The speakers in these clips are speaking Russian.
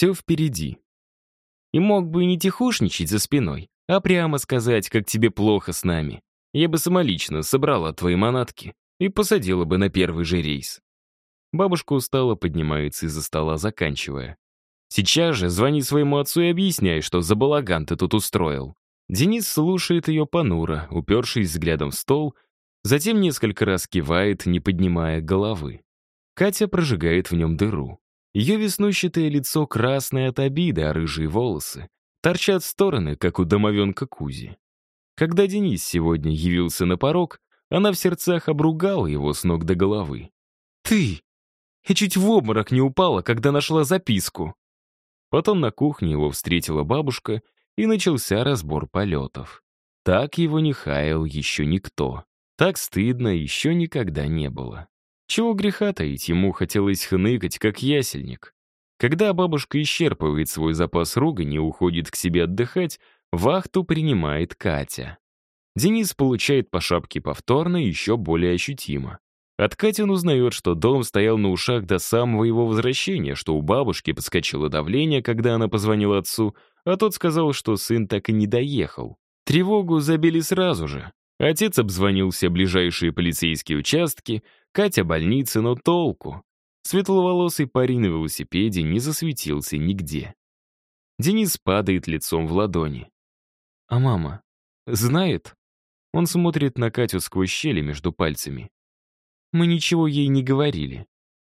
Все впереди. И мог бы и не тихушничать за спиной, а прямо сказать, как тебе плохо с нами. Я бы самолично собрала твои манатки и посадила бы на первый же рейс. Бабушка устало поднимается из-за стола, заканчивая. Сейчас же звони своему отцу и объясняй, что за балаган ты тут устроил. Денис слушает ее понуро, упершись взглядом в стол, затем несколько раз кивает, не поднимая головы. Катя прожигает в нем дыру. Ее веснущатое лицо красное от обиды, а рыжие волосы торчат в стороны, как у домовенка Кузи. Когда Денис сегодня явился на порог, она в сердцах обругала его с ног до головы. «Ты! Я чуть в обморок не упала, когда нашла записку!» Потом на кухне его встретила бабушка, и начался разбор полетов. Так его не хаял еще никто. Так стыдно еще никогда не было. Чего греха таить, ему хотелось хныкать, как ясельник. Когда бабушка исчерпывает свой запас ругани и уходит к себе отдыхать, вахту принимает Катя. Денис получает по шапке повторно и еще более ощутимо. От Кати он узнает, что дом стоял на ушах до самого его возвращения, что у бабушки подскочило давление, когда она позвонила отцу, а тот сказал, что сын так и не доехал. Тревогу забили сразу же. Отец обзвонил все ближайшие полицейские участки, Катя больницы, но толку. Светловолосый парень на велосипеде не засветился нигде. Денис падает лицом в ладони. «А мама знает?» Он смотрит на Катю сквозь щели между пальцами. «Мы ничего ей не говорили».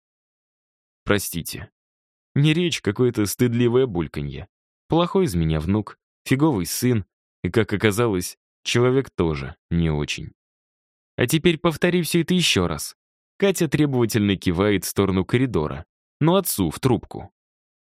«Простите. Не речь, какое-то стыдливое бульканье. Плохой из меня внук, фиговый сын, и, как оказалось, человек тоже не очень. А теперь повтори все это еще раз». Катя требовательно кивает в сторону коридора, но отцу в трубку.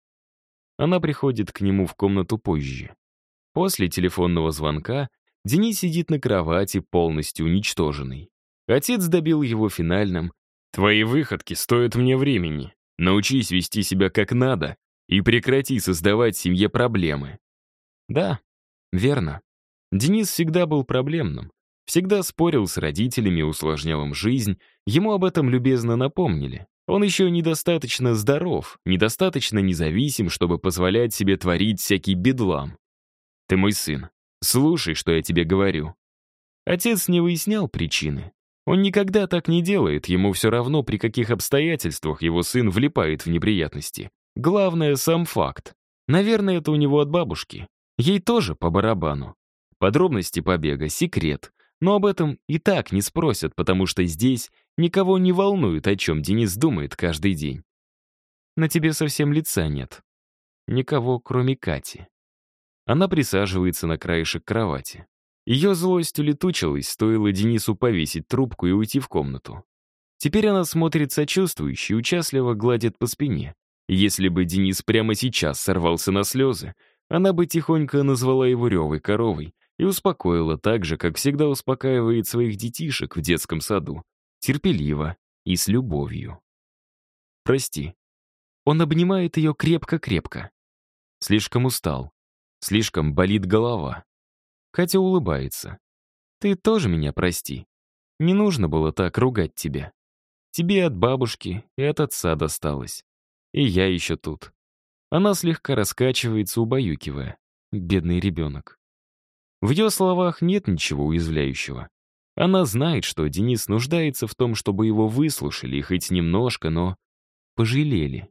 Она приходит к нему в комнату позже. После телефонного звонка Денис сидит на кровати, полностью уничтоженный. Отец добил его финальным: «Твои выходки стоят мне времени. Научись вести себя как надо и прекрати создавать семье проблемы». Да, верно. Денис всегда был проблемным. Всегда спорил с родителями, усложнял им жизнь. Ему об этом любезно напомнили. Он еще недостаточно здоров, недостаточно независим, чтобы позволять себе творить всякий бедлам. «Ты мой сын. Слушай, что я тебе говорю». Отец не выяснял причины. Он никогда так не делает, ему все равно, при каких обстоятельствах его сын влипает в неприятности. Главное — сам факт. Наверное, это у него от бабушки. Ей тоже по барабану. Подробности побега — секрет. Но об этом и так не спросят, потому что здесь никого не волнует, о чем Денис думает каждый день. На тебе совсем лица нет. Никого, кроме Кати. Она присаживается на краешек кровати. Ее злость улетучилась, стоило Денису повесить трубку и уйти в комнату. Теперь она смотрит сочувствующе и участливо гладит по спине. Если бы Денис прямо сейчас сорвался на слезы, она бы тихонько назвала его ревой коровой и успокоила так же, как всегда успокаивает своих детишек в детском саду, терпеливо и с любовью. «Прости». Он обнимает ее крепко-крепко. Слишком устал, слишком болит голова. Катя улыбается. «Ты тоже меня прости. Не нужно было так ругать тебя. Тебе от бабушки и от отца досталось. И я еще тут». Она слегка раскачивается, убаюкивая. Бедный ребенок. В ее словах нет ничего уязвляющего. Она знает, что Денис нуждается в том, чтобы его выслушали, хоть немножко, но пожалели.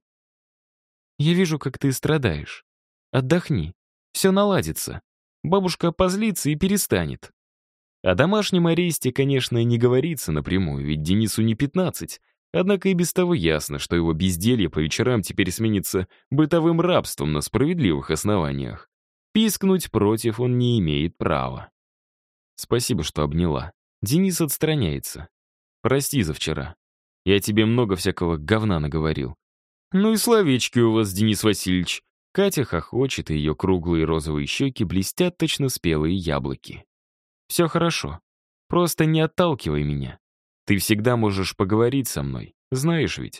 «Я вижу, как ты страдаешь. Отдохни. Все наладится. Бабушка позлится и перестанет». О домашнем аресте, конечно, не говорится напрямую, ведь Денису не 15, однако и без того ясно, что его безделье по вечерам теперь сменится бытовым рабством на справедливых основаниях. Пискнуть против он не имеет права. «Спасибо, что обняла». Денис отстраняется. «Прости за вчера. Я тебе много всякого говна наговорил». «Ну и словечки у вас, Денис Васильевич». Катя хохочет, и ее круглые розовые щеки блестят точно спелые яблоки. «Все хорошо. Просто не отталкивай меня. Ты всегда можешь поговорить со мной, знаешь ведь».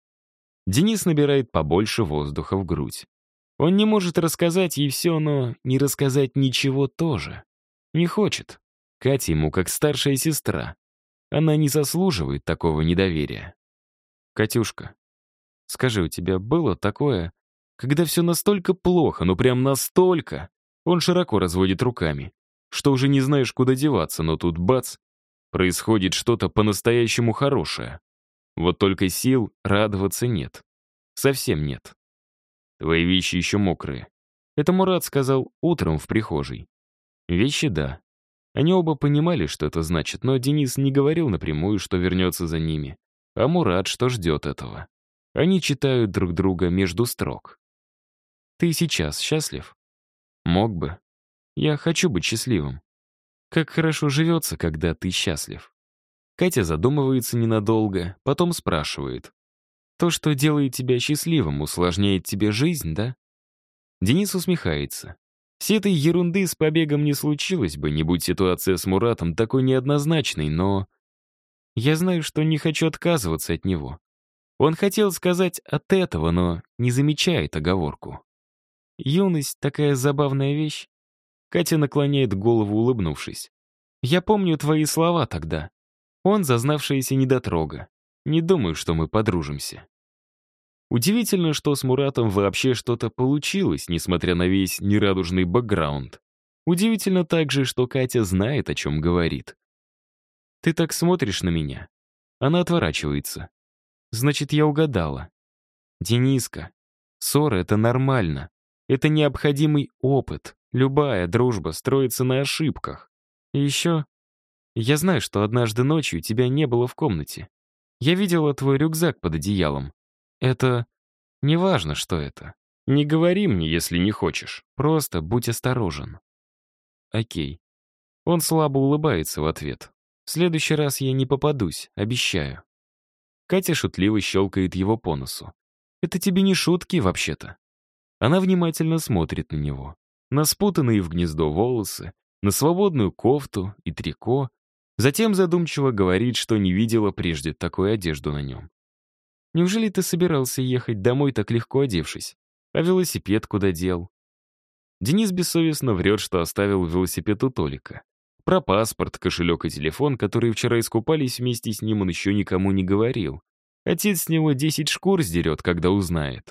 Денис набирает побольше воздуха в грудь. Он не может рассказать ей все, но не рассказать ничего тоже. Не хочет. Катя ему как старшая сестра. Она не заслуживает такого недоверия. «Катюшка, скажи, у тебя было такое, Когда все настолько плохо, ну прям настолько, он широко разводит руками, что уже не знаешь, куда деваться, но тут бац, происходит что-то по-настоящему хорошее. Вот только сил радоваться нет. Совсем нет. Твои вещи еще мокрые. Это Мурат сказал утром в прихожей. Вещи — да. Они оба понимали, что это значит, но Денис не говорил напрямую, что вернется за ними, а Мурат, что ждет этого. Они читают друг друга между строк. «Ты сейчас счастлив?» «Мог бы. Я хочу быть счастливым. Как хорошо живется, когда ты счастлив». Катя задумывается ненадолго, потом спрашивает. «То, что делает тебя счастливым, усложняет тебе жизнь, да?» Денис усмехается. Всей этой ерунды с побегом не случилось бы, не будь ситуация с Муратом такой неоднозначной, но... Я знаю, что не хочу отказываться от него. Он хотел сказать «от этого», но не замечает оговорку. Юность — такая забавная вещь. Катя наклоняет голову, улыбнувшись. Я помню твои слова тогда. Он зазнавшаяся недотрога. Не думаю, что мы подружимся. Удивительно, что с Муратом вообще что-то получилось, несмотря на весь нерадужный бэкграунд. Удивительно также, что Катя знает, о чем говорит. «Ты так смотришь на меня». Она отворачивается. «Значит, я угадала». «Дениска, ссора — это нормально. Это необходимый опыт. Любая дружба строится на ошибках. И еще, я знаю, что однажды ночью тебя не было в комнате. Я видела твой рюкзак под одеялом. Это... Неважно, что это. Не говори мне, если не хочешь. Просто будь осторожен». Окей. Он слабо улыбается в ответ. В следующий раз я не попадусь, обещаю. Катя шутливо щелкает его по носу. Это тебе не шутки, вообще-то. Она внимательно смотрит на него. На спутанные в гнездо волосы, на свободную кофту и трико. Затем задумчиво говорит, что не видела прежде такую одежду на нем. Неужели ты собирался ехать домой, так легко одевшись? А велосипед куда дел? Денис бессовестно врет, что оставил велосипед у Толика. Про паспорт, кошелек и телефон, которые вчера искупались вместе с ним, он еще никому не говорил. Отец с него 10 шкур сдерет, когда узнает.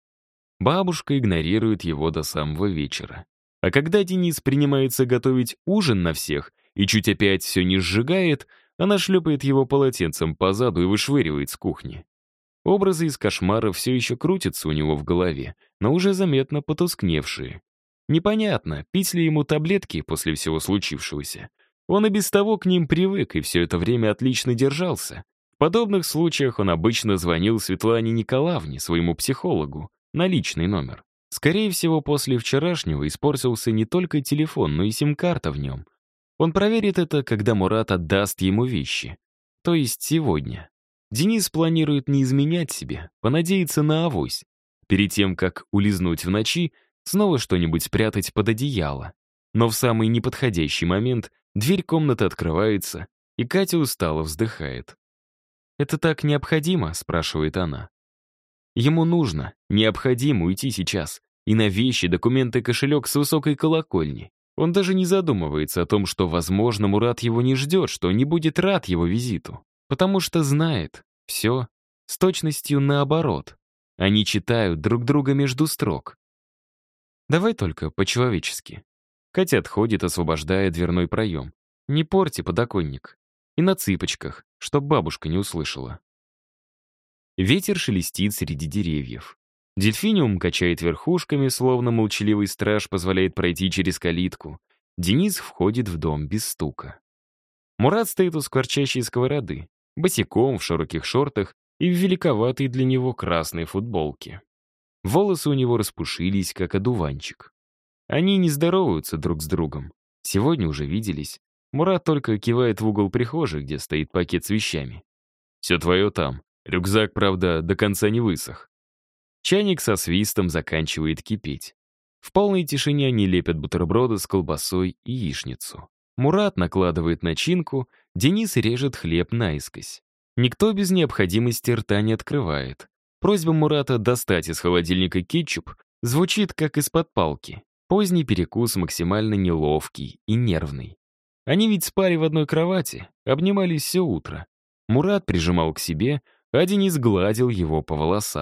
Бабушка игнорирует его до самого вечера. А когда Денис принимается готовить ужин на всех и чуть опять все не сжигает, она шлепает его полотенцем по заду и вышвыривает с кухни. Образы из кошмара все еще крутятся у него в голове, но уже заметно потускневшие. Непонятно, пить ли ему таблетки после всего случившегося. Он и без того к ним привык и все это время отлично держался. В подобных случаях он обычно звонил Светлане Николаевне, своему психологу, на личный номер. Скорее всего, после вчерашнего испортился не только телефон, но и сим-карта в нем. Он проверит это, когда Мурат отдаст ему вещи. То есть сегодня. Денис планирует не изменять себе, понадеяться на авось. Перед тем, как улизнуть в ночи, снова что-нибудь спрятать под одеяло. Но в самый неподходящий момент дверь комнаты открывается, и Катя устало вздыхает. «Это так необходимо?» — спрашивает она. Ему нужно, необходимо уйти сейчас. И на вещи, документы, кошелек с высокой колокольни. Он даже не задумывается о том, что, возможно, Мурат его не ждет, что не будет рад его визиту. Потому что знает, все с точностью наоборот. Они читают друг друга между строк. Давай только по-человечески. Катя отходит, освобождая дверной проем. Не порти подоконник. И на цыпочках, чтоб бабушка не услышала. Ветер шелестит среди деревьев. Дельфиниум качает верхушками, словно молчаливый страж позволяет пройти через калитку. Денис входит в дом без стука. Мурат стоит у скворчащей сковороды, босиком, в широких шортах и в великоватой для него красной футболке. Волосы у него распушились, как одуванчик. Они не здороваются друг с другом. Сегодня уже виделись. Мурат только кивает в угол прихожей, где стоит пакет с вещами. «Все твое там. Рюкзак, правда, до конца не высох». Чайник со свистом заканчивает кипеть. В полной тишине они лепят бутерброды с колбасой и яичницу. Мурат накладывает начинку, Денис режет хлеб наискось. Никто без необходимости рта не открывает. Просьба Мурата достать из холодильника кетчуп звучит как из-под палки. Поздний перекус максимально неловкий и нервный. Они ведь спали в одной кровати, обнимались все утро. Мурат прижимал к себе, а Денис гладил его по волосам.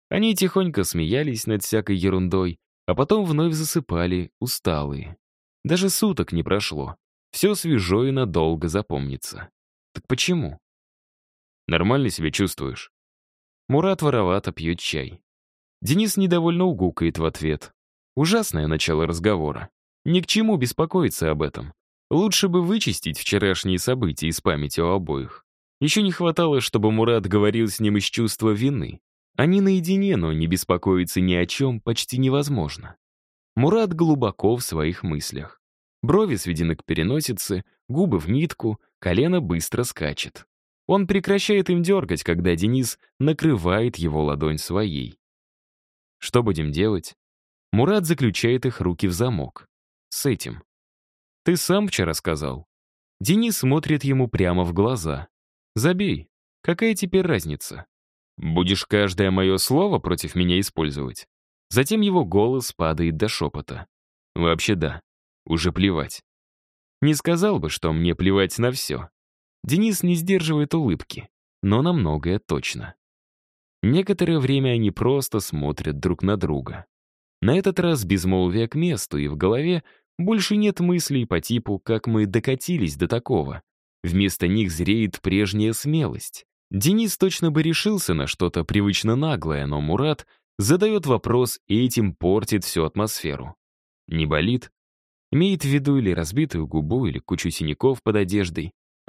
Они тихонько смеялись над всякой ерундой, а потом вновь засыпали, усталые. Даже суток не прошло. Все свежо и надолго запомнится. Так почему? Нормально себя чувствуешь? Мурат воровато пьет чай. Денис недовольно угукает в ответ. Ужасное начало разговора. Ни к чему беспокоиться об этом. Лучше бы вычистить вчерашние события из памяти у обоих. Еще не хватало, чтобы Мурат говорил с ним из чувства вины. Они наедине, но не беспокоиться ни о чем почти невозможно. Мурат глубоко в своих мыслях. Брови сведены к переносице, губы в нитку, колено быстро скачет. Он прекращает им дергать, когда Денис накрывает его ладонь своей. Что будем делать? Мурат заключает их руки в замок. С этим. Ты сам вчера сказал. Денис смотрит ему прямо в глаза. Забей. Какая теперь разница? Будешь каждое мое слово против меня использовать? Затем его голос падает до шепота. Вообще да. Уже плевать. Не сказал бы, что мне плевать на все. Денис не сдерживает улыбки, но на многое точно. Некоторое время они просто смотрят друг на друга. На этот раз безмолвие к месту, и в голове больше нет мыслей по типу «как мы докатились до такого». Вместо них зреет прежняя смелость. Денис точно бы решился на что-то привычно наглое, но Мурат задает вопрос и этим портит всю атмосферу. Не болит? Имеет в виду или разбитую губу, или кучу синяков под одеждой.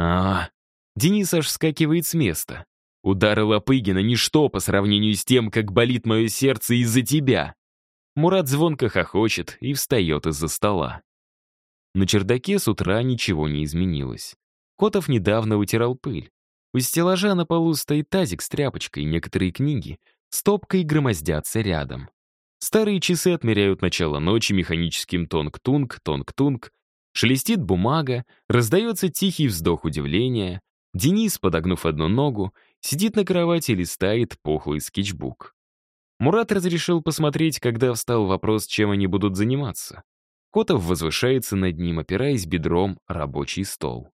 Денис аж вскакивает с места. Удары Лопыгина — ничто по сравнению с тем, как болит мое сердце из-за тебя. Мурат звонко хохочет и встает из-за стола. На чердаке с утра ничего не изменилось. Котов недавно вытирал пыль. У стеллажа на полу стоит тазик с тряпочкой, некоторые книги стопкой громоздятся рядом. Старые часы отмеряют начало ночи механическим тонг-тунг, тонг-тунг. Шелестит бумага, раздается тихий вздох удивления. Денис, подогнув одну ногу, сидит на кровати и листает пухлый скетчбук. Мурат разрешил посмотреть, когда встал вопрос, чем они будут заниматься. Котов возвышается над ним, опираясь бедром о рабочий стол.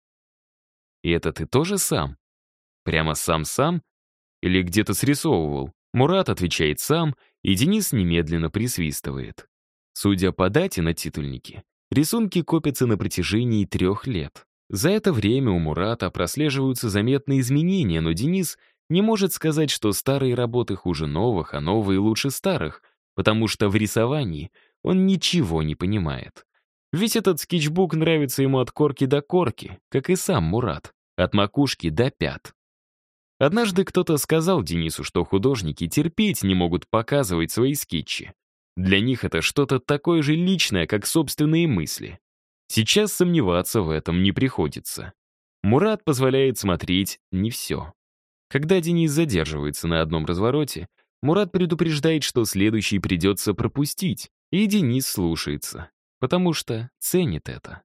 «И это ты тоже сам? Прямо сам-сам? Или где-то срисовывал?» Мурат отвечает сам, и Денис немедленно присвистывает. Судя по дате на титульнике, рисунки копятся на протяжении 3 лет. За это время у Мурата прослеживаются заметные изменения, но Денис не может сказать, что старые работы хуже новых, а новые лучше старых, потому что в рисовании он ничего не понимает. Ведь этот скетчбук нравится ему от корки до корки, как и сам Мурат, от макушки до пят. Однажды кто-то сказал Денису, что художники терпеть не могут показывать свои скетчи. Для них это что-то такое же личное, как собственные мысли. Сейчас сомневаться в этом не приходится. Мурат позволяет смотреть не все. Когда Денис задерживается на одном развороте, Мурат предупреждает, что следующий придется пропустить, и Денис слушается, потому что ценит это.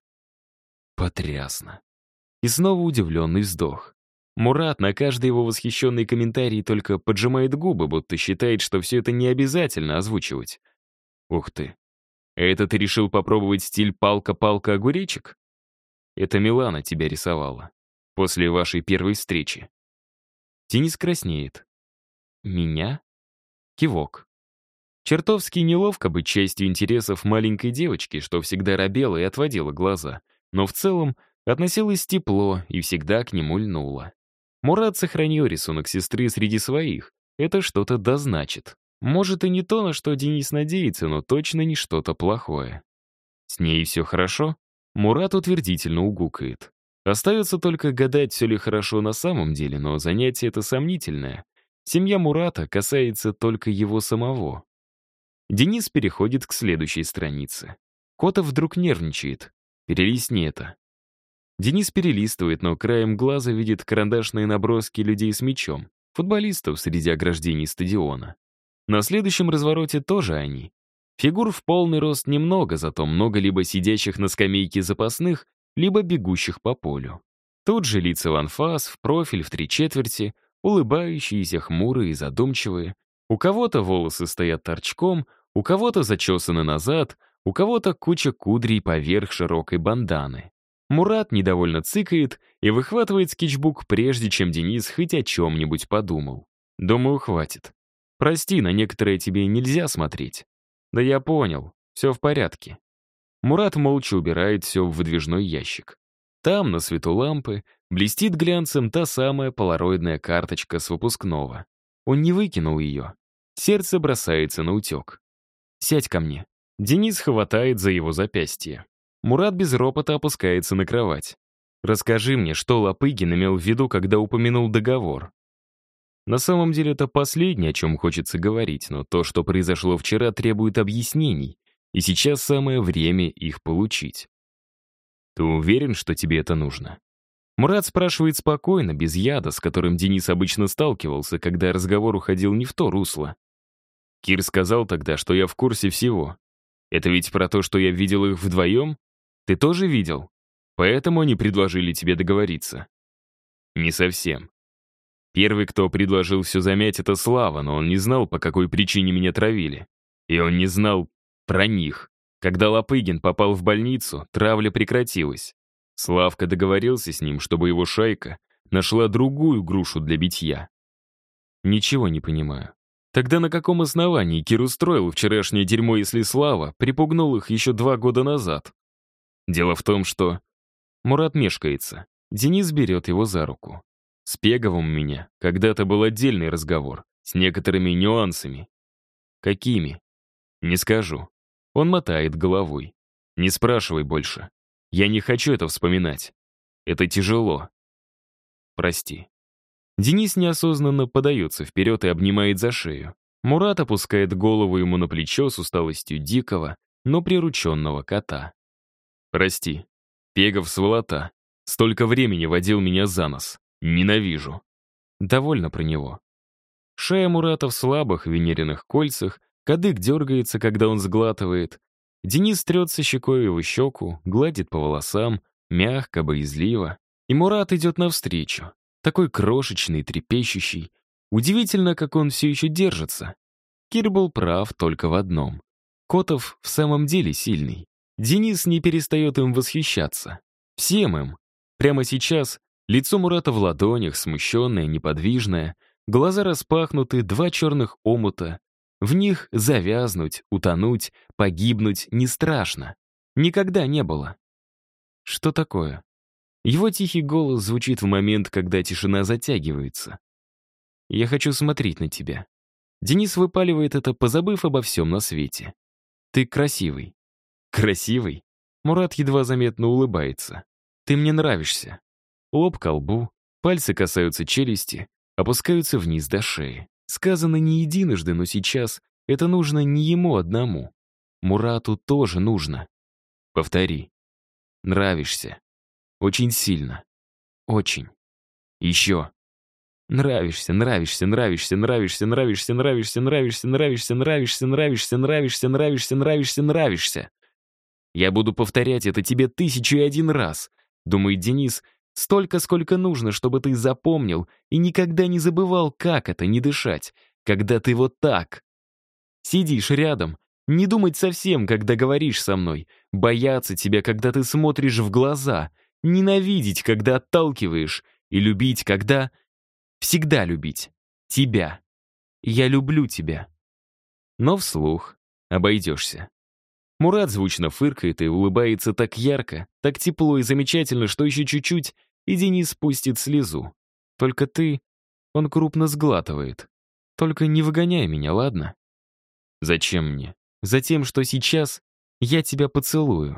Потрясно. И снова удивленный вздох. Мурат на каждый его восхищенный комментарий только поджимает губы, будто считает, что все это не обязательно озвучивать. Ух ты. Это ты решил попробовать стиль палка-палка-огуречек? Это Милана тебя рисовала. После вашей первой встречи. Денис краснеет. Меня? Кивок. Чертовски неловко быть частью интересов маленькой девочки, что всегда робела и отводила глаза, но в целом относилась тепло и всегда к нему льнула. Мурат сохранил рисунок сестры среди своих. Это что-то дозначит. Может, и не то, на что Денис надеется, но точно не что-то плохое. С ней все хорошо? Мурат утвердительно угукает. Остается только гадать, все ли хорошо на самом деле, но занятие это сомнительное. Семья Мурата касается только его самого. Денис переходит к следующей странице. Котов вдруг нервничает. Перелистни это. Денис перелистывает, но краем глаза видит карандашные наброски людей с мячом, футболистов среди ограждений стадиона. На следующем развороте тоже они. Фигур в полный рост немного, зато много либо сидящих на скамейке запасных, либо бегущих по полю. Тут же лица в анфас, в профиль, в 3/4, улыбающиеся, хмурые и задумчивые. У кого-то волосы стоят торчком, у кого-то зачесаны назад, у кого-то куча кудрей поверх широкой банданы. Мурат недовольно цыкает и выхватывает скетчбук, прежде чем Денис хоть о чем-нибудь подумал. Думаю, хватит. Прости, на некоторые тебе нельзя смотреть. Да я понял, все в порядке. Мурат молча убирает все в выдвижной ящик. Там, на свету лампы, блестит глянцем та самая полароидная карточка с выпускного. Он не выкинул ее. Сердце бросается на утек. «Сядь ко мне». Денис хватает за его запястье. Мурат без ропота опускается на кровать. «Расскажи мне, что Лопыгин имел в виду, когда упомянул договор». На самом деле это последнее, о чем хочется говорить, но то, что произошло вчера, требует объяснений, и сейчас самое время их получить. «Ты уверен, что тебе это нужно?» Мурат спрашивает спокойно, без яда, с которым Денис обычно сталкивался, когда разговор уходил не в то русло. Кир сказал тогда, что я в курсе всего. Это ведь про то, что я видел их вдвоем? Ты тоже видел? Поэтому они предложили тебе договориться. Не совсем. Первый, кто предложил все замять, это Слава, но он не знал, по какой причине меня травили. И он не знал про них. Когда Лопыгин попал в больницу, травля прекратилась. Славка договорился с ним, чтобы его шайка нашла другую грушу для битья. Ничего не понимаю. Тогда на каком основании Кир устроил вчерашнее дерьмо, если Слава припугнул их еще 2 года назад? Дело в том, что... Мурат мешкается. Денис берет его за руку. С Пеговым у меня когда-то был отдельный разговор, с некоторыми нюансами. Какими? Не скажу. Он мотает головой. Не спрашивай больше. Я не хочу это вспоминать. Это тяжело. Прости. Денис неосознанно подается вперед и обнимает за шею. Мурат опускает голову ему на плечо с усталостью дикого, но прирученного кота. Прости. Пегов сволота. Столько времени водил меня за нос. Ненавижу. Довольно про него. Шея Мурата в слабых венериных кольцах, кадык дергается, когда он сглатывает. Денис трется щекой его щеку, гладит по волосам, мягко, боязливо. И Мурат идет навстречу, такой крошечный, трепещущий. Удивительно, как он все еще держится. Кир был прав только в одном. Котов в самом деле сильный. Денис не перестает им восхищаться. Всем им. Прямо сейчас лицо Мурата в ладонях, смущенное, неподвижное, глаза распахнуты, 2 черных омута. В них завязнуть, утонуть, погибнуть не страшно. Никогда не было. Что такое? Его тихий голос звучит в момент, когда тишина затягивается. «Я хочу смотреть на тебя». Денис выпаливает это, позабыв обо всем на свете. «Ты красивый». «Красивый?» Мурат едва заметно улыбается. «Ты мне нравишься». Лоб ко лбу, пальцы касаются челюсти, опускаются вниз до шеи. Сказано не единожды, но сейчас это нужно не ему одному. Мурату тоже нужно. Повтори. Нравишься. Очень сильно. Очень. Еще. Нравишься, нравишься, нравишься, нравишься, нравишься, нравишься, нравишься, нравишься, нравишься, нравишься, нравишься, нравишься, нравишься, нравишься. Я буду повторять это тебе 1001 раз, думает Денис, столько, сколько нужно, чтобы ты запомнил и никогда не забывал, как это не дышать, когда ты вот так. Сидишь рядом, не думать совсем, когда говоришь со мной, бояться тебя, когда ты смотришь в глаза, ненавидеть, когда отталкиваешь, и любить, когда... Всегда любить. Тебя. Я люблю тебя. Но вслух обойдешься. Мурат звучно фыркает и улыбается так ярко, так тепло и замечательно, что еще чуть-чуть, и Денис спустит слезу. Только ты... Он крупно сглатывает. Только не выгоняй меня, ладно? Зачем мне? Затем, что сейчас я тебя поцелую.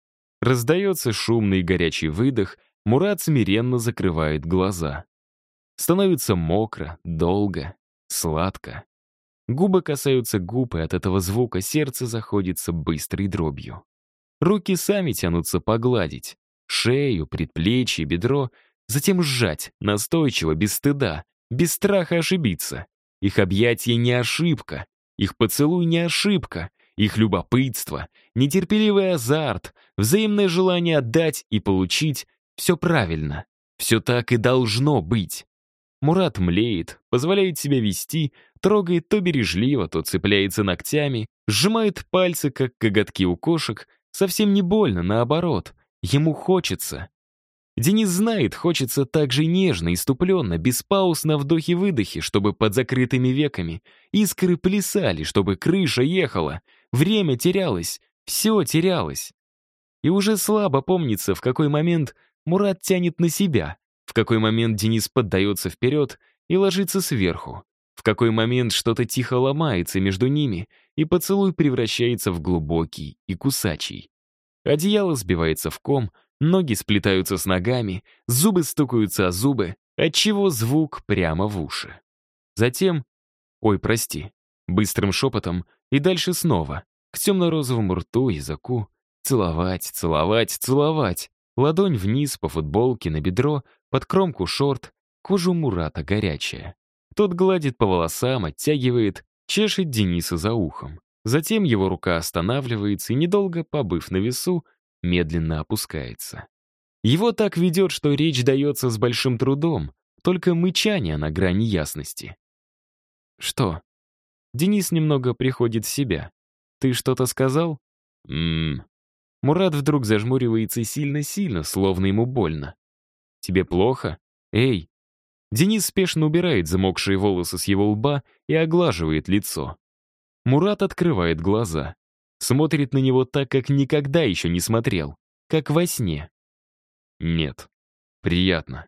Раздается шумный горячий выдох, Мурат смиренно закрывает глаза. Становится мокро, долго, сладко. Губы касаются губ, и от этого звука сердце заходится быстрой дробью. Руки сами тянутся погладить. Шею, предплечье, бедро. Затем сжать, настойчиво, без стыда, без страха ошибиться. Их объятие не ошибка. Их поцелуй не ошибка. Их любопытство, нетерпеливый азарт, взаимное желание отдать и получить — все правильно. Все так и должно быть. Мурат млеет, позволяет себя вести, трогает то бережливо, то цепляется ногтями, сжимает пальцы, как коготки у кошек, совсем не больно, наоборот. Ему хочется. Денис знает, хочется так же нежно, иступленно, без пауз на вдохе-выдохе, чтобы под закрытыми веками искры плясали, чтобы крыша ехала, время терялось, все терялось. И уже слабо помнится, в какой момент Мурат тянет на себя, в какой момент Денис поддается вперед и ложится сверху, в какой момент что-то тихо ломается между ними, и поцелуй превращается в глубокий и кусачий. Одеяло сбивается в ком, ноги сплетаются с ногами, зубы стукаются о зубы, отчего звук прямо в уши. Затем, ой, прости, быстрым шепотом и дальше снова, к темно-розовому рту, языку, целовать, целовать, целовать, ладонь вниз по футболке, на бедро, под кромку шорт, кожу Мурата горячая. Тот гладит по волосам, оттягивает, чешет Дениса за ухом. Затем его рука останавливается и, недолго побыв на весу, медленно опускается. Его так ведет, что речь дается с большим трудом, только мычание на грани ясности. «Что?» Денис немного приходит в себя. «Ты что-то сказал?» Мурат вдруг зажмуривается сильно-сильно, словно ему больно. «Тебе плохо? Эй!» Денис спешно убирает замокшие волосы с его лба и оглаживает лицо. Мурат открывает глаза. Смотрит на него так, как никогда еще не смотрел. Как во сне. «Нет. Приятно».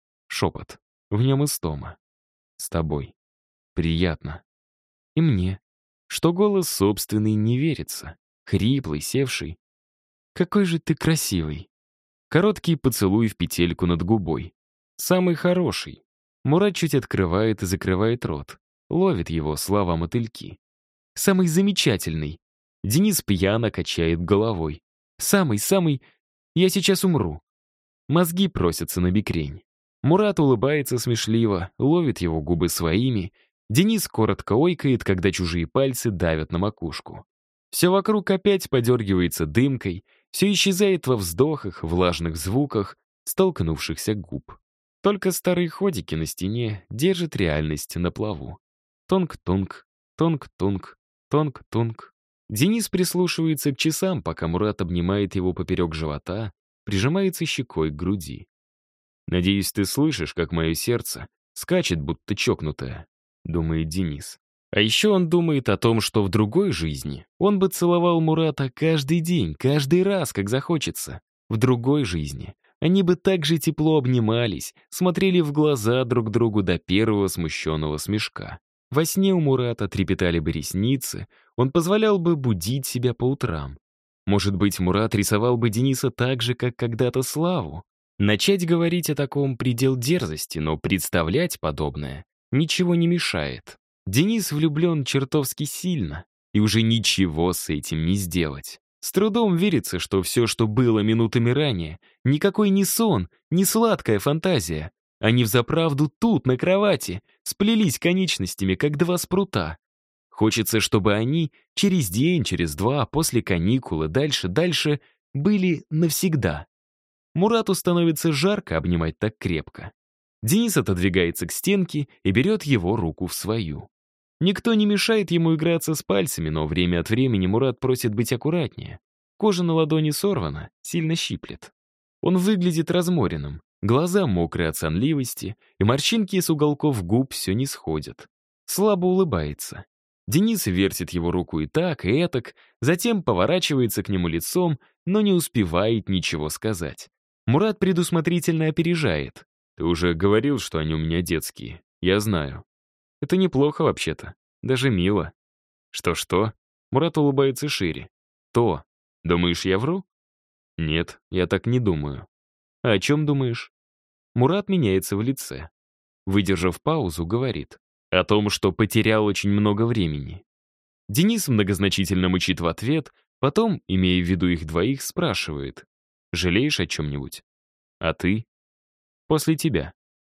Шепот. В нем истома. «С тобой. Приятно». И мне. Что голос собственный не верится. Хриплый, севший. «Какой же ты красивый». Короткий поцелуй в петельку над губой. Самый хороший. Мурат чуть открывает и закрывает рот. Ловит его слова мотыльки. Самый замечательный. Денис пьяно качает головой. Самый, я сейчас умру. Мозги просятся на бекрень. Мурат улыбается смешливо, ловит его губы своими. Денис коротко ойкает, когда чужие пальцы давят на макушку. Все вокруг опять подергивается дымкой, все исчезает во вздохах, влажных звуках, столкнувшихся губ. Только старые ходики на стене держат реальность на плаву. Тонк-тонк, тонк-тонк, тонк-тонк. Денис прислушивается к часам, пока Мурат обнимает его поперек живота, прижимается щекой к груди. «Надеюсь, ты слышишь, как мое сердце скачет, будто чокнутое», — думает Денис. А еще он думает о том, что в другой жизни он бы целовал Мурата каждый день, каждый раз, как захочется. В другой жизни они бы так же тепло обнимались, смотрели в глаза друг другу до первого смущенного смешка. Во сне у Мурата трепетали бы ресницы, он позволял бы будить себя по утрам. Может быть, Мурат рисовал бы Дениса так же, как когда-то Славу. Начать говорить о таком предел дерзости, но представлять подобное ничего не мешает. Денис влюблен чертовски сильно, и уже ничего с этим не сделать. С трудом верится, что все, что было минутами ранее, никакой не сон, не сладкая фантазия. Они взаправду тут, на кровати, сплелись конечностями, как два спрута. Хочется, чтобы они через день, через два, после каникулы, дальше были навсегда. Мурату становится жарко обнимать так крепко. Денис отодвигается к стенке и берет его руку в свою. Никто не мешает ему играться с пальцами, но время от времени Мурат просит быть аккуратнее. Кожа на ладони сорвана, сильно щиплет. Он выглядит разморенным, глаза мокрые от сонливости, и морщинки с уголков губ все не сходят. Слабо улыбается. Денис вертит его руку и так, и этак, затем поворачивается к нему лицом, но не успевает ничего сказать. Мурат предусмотрительно опережает. «Ты уже говорил, что они у меня детские. Я знаю. Это неплохо вообще-то. Даже мило». «Что-что?» Мурат улыбается шире. «То. Думаешь, я вру?» «Нет, я так не думаю». «А о чем думаешь?» Мурат меняется в лице. Выдержав паузу, говорит. «О том, что потерял очень много времени». Денис многозначительно мычит в ответ, потом, имея в виду их двоих, спрашивает. «Жалеешь о чем-нибудь?» «А ты?» «После тебя».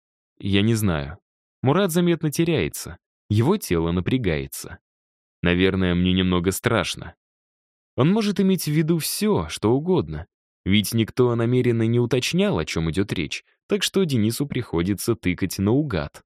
«Я не знаю». Мурат заметно теряется. Его тело напрягается. «Наверное, мне немного страшно». Он может иметь в виду все, что угодно. Ведь никто намеренно не уточнял, о чем идет речь, так что Денису приходится тыкать наугад.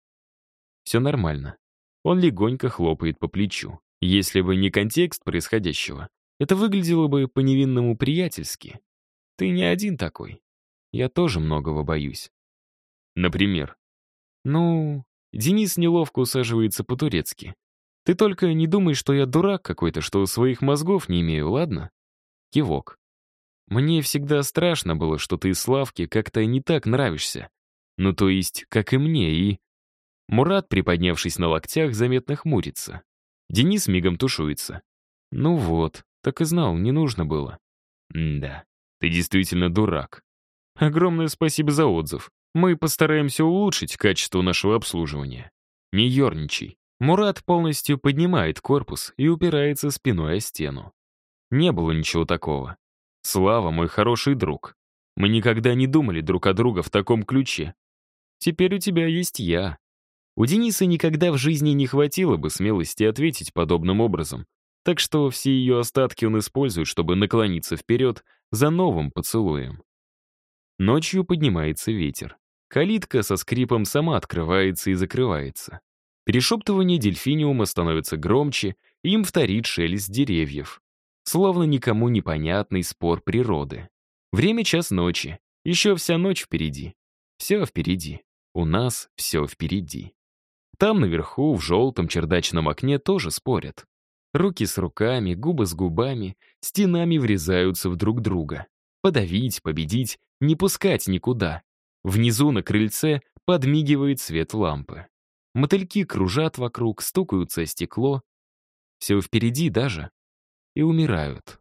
Все нормально. Он легонько хлопает по плечу. Если бы не контекст происходящего, это выглядело бы по-невинному приятельски. Ты не один такой. я тоже многого боюсь. Например, Ну, Денис неловко усаживается по-турецки. Ты только не думай, что я дурак какой-то, что своих мозгов не имею, ладно? Кивок. Мне всегда страшно было, что ты Славке как-то не так нравишься. Ну, то есть, как и мне, и... Мурат, приподнявшись на локтях, заметно хмурится. Денис мигом тушуется. Ну вот, так и знал, не нужно было. да, ты действительно дурак. Огромное спасибо за отзыв. Мы постараемся улучшить качество нашего обслуживания. Не ерничай. Мурат полностью поднимает корпус и упирается спиной о стену. Не было ничего такого. Слава мой хороший друг. Мы никогда не думали друг о друга в таком ключе. Теперь у тебя есть я. У Дениса никогда в жизни не хватило бы смелости ответить подобным образом. Так что все ее остатки он использует, чтобы наклониться вперед за новым поцелуем. Ночью поднимается ветер. Калитка со скрипом сама открывается и закрывается. Перешептывание дельфиниума становится громче, и им вторит шелест деревьев. Словно никому непонятный спор природы. Время 1:00 ночи. Еще вся ночь впереди. Все впереди. У нас все впереди. Там наверху, в желтом чердачном окне, тоже спорят. Руки с руками, губы с губами, стенами врезаются в друг друга. Подавить, победить, не пускать никуда. Внизу на крыльце подмигивает свет лампы. Мотыльки кружат вокруг, стукаются о стекло. Все впереди даже. И умирают.